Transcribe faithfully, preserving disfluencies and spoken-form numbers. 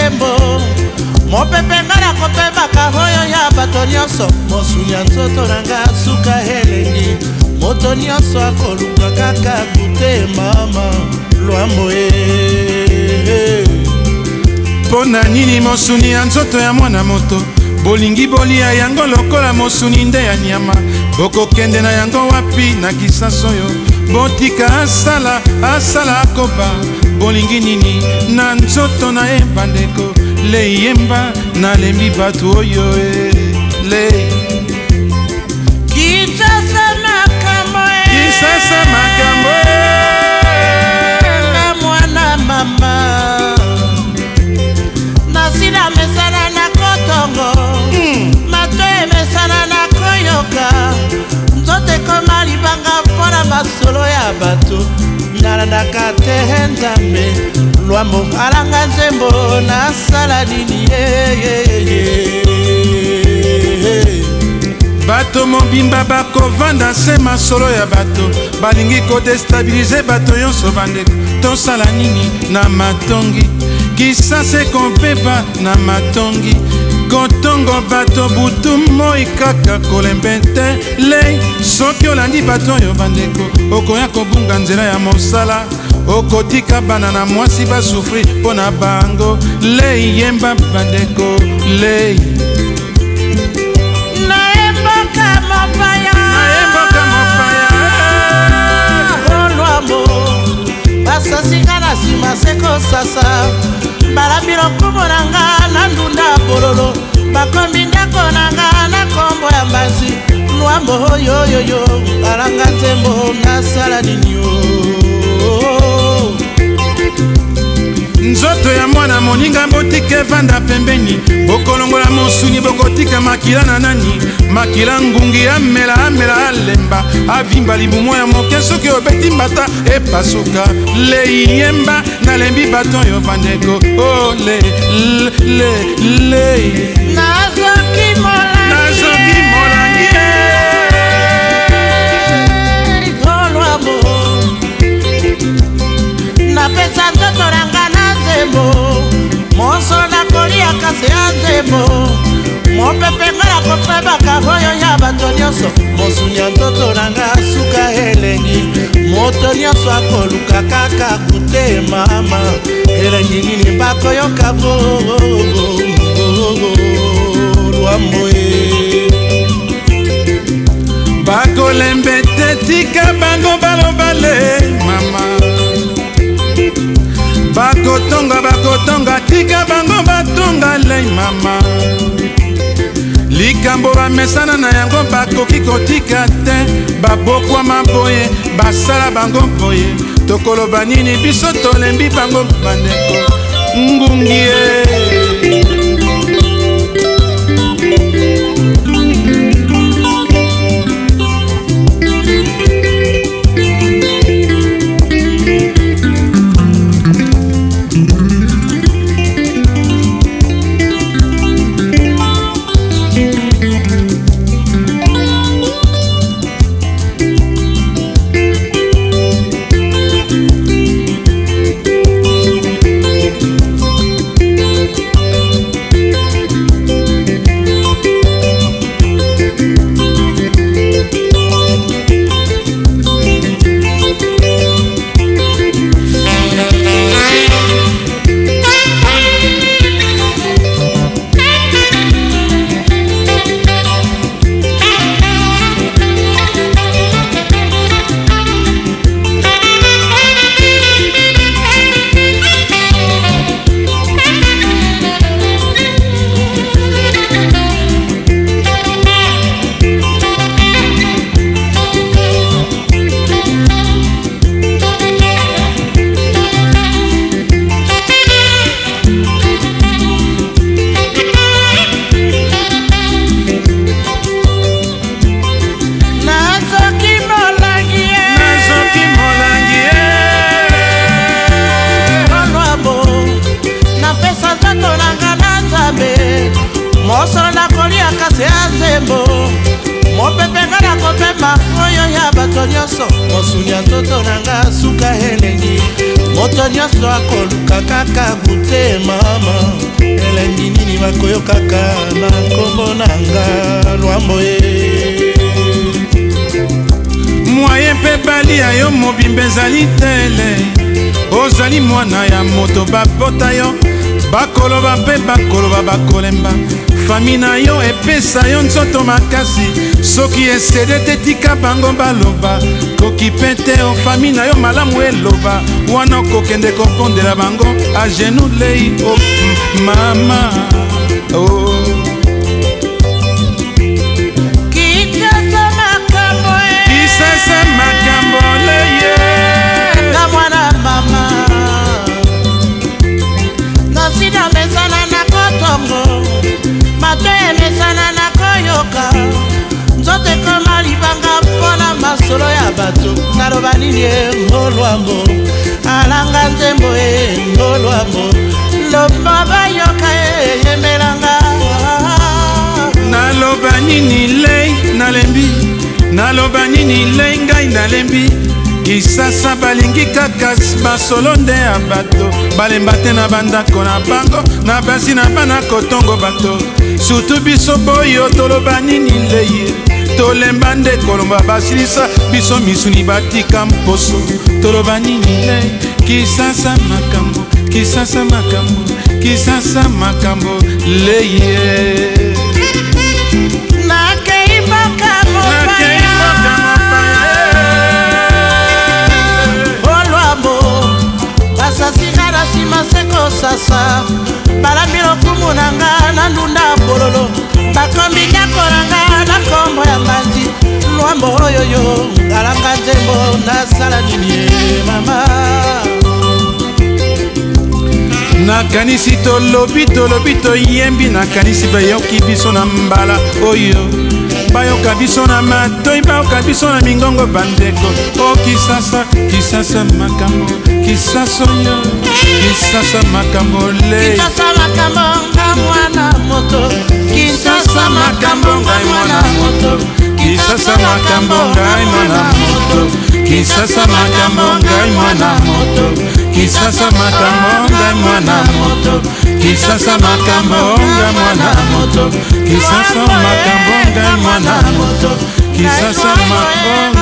nzembo mopepe ngala kopebaka hoyo ya bato nyonso mosuni ya nzoto nanga suka elengi moto nyonso akoluka kaka kute mama lwambo e pona nini mosuni ya nzoto ya mwana moto bolingi bolia yango lokola mosuni nde ya nyama bokokende na yango wapi na kisaso yo botika asala asala akoba bolingi nini na nzoto na ye bandeko leyemba nalembi bato oyo e le kisasa makambo e kisasa makambo na mwana mama nasila mesana na kotongo mm. mato emesana na koyoka nzote koma libanga mpona masolo ya bato nalandaka te nzambe lwambo alanga nzembo nasala nini bato mobimba bakovanda se masolo ya bato balingi kodestabilize bato nyonso bandeko tosala nini na matongi kisase kompeba na matongi kotongo bato butu moi kaka kolembe te lei soki olandi bato oyo bandeko okoya kobunga nzela ya mosala okotika bana na mwasi basufri mpo na bango lei yemba bandeko lei naemboka mopaya naemboka mopaya olwamo basasika na nsima sekosasa balambi lokumu nanga na ndunda bololo bakombi ndako nanga na kombo ya mbanzi lwambo oyoyoyo alanga nzembo nasala nini nzoto ya mwana moninga botika evanda pembeni bokolongola mosuni bokotika makila na nani makila ngungi amela amela alemba avimba libumo ya moke soki obeti mbata epasuka leyemba nalembi bato oyo bandeko o le le le nazoki molangi nazoki molangi olwamo napesa nzoto nanga na nzembo mosolo nakolia kasi ya nzembo mopepe ngala kopebaka hoyo ya bato nyonso mosuni ya nzoto nanga suka elengi moto nyonso akoluka kaka kute mama elengi nini bakoyoka lwambo e bakolembe te tika bango balobale mama bakotonga bakotonga tika bango batonga lei mama likambo bamesana na yango bakoki kotika te babokwama boye basala bango boye tokoloba nini biso tolembi bango bandeko ngungie mosolo nakolia kasi ya nzembo mopepe ngala kopema oyo ya bato nyonso mosuni ya nzoto nanga suka elengi moto nyonso akoluka kaka kute mama bakoyokaka na nkombo nanga Lwambo ye moye mpe balia yo mobimba ezali tele ozali mwana ya moto babota yo bakoloba mpe bakoloba bakolemba fami na yo epesa yo nzoto makasi soki esede te tika bango baloba koki mpe te o fami na yo malamu eloba wana okokende kopondela bango a genou lei o oh, mama oh. Kisasa makambo e Kisasa makambo leye na mwana mama Nasida mesana na kotongo Mato emesana na koyoka Nzote kama libanga mpona masolo ya bato Naloba nini e Ngolwambo Alanga nzembo e Ngolwambo Loba bayoka e yemelanga Naloba nini lei nalembi Naloba nini lei ngai nalembi Kisasa balingi kaka basolo nde ya bato balemba te na bandako na bango na basi na bana kotongo bato surtout biso boyo toloba nini leye tolemba nde kolomba basilisa biso misuni batika mposo toloba nini leye Kisasa makambo Kisasa makambo Kisasa makambo leye Sasikara sima seko sasa Balami lokumu nanga na ndunda bololo Bakombi nyako nanga na kombo ya manzi Lwambo oyoyo Alanga nzembo na sala nini mama Nakanisi tolobi tolobi toyembi Nakanisi bayoki biso na mbala oyo bayoka biso na matoi bayoka biso na mingongo bandeko o Kisasa Kisasa makambo Kisasa yo Kisasa makambo le Kisasa makambo nga mwana moto Kisasa makambo nga mwana moto Kisasa makambo ngai mwana moto Kisasa makambo ngai mwana moto Kisasa makambo ngai mwana moto Kisasa makambo ngai mwana moto Kisasa makambo ngai mwana moto Kisasa makambo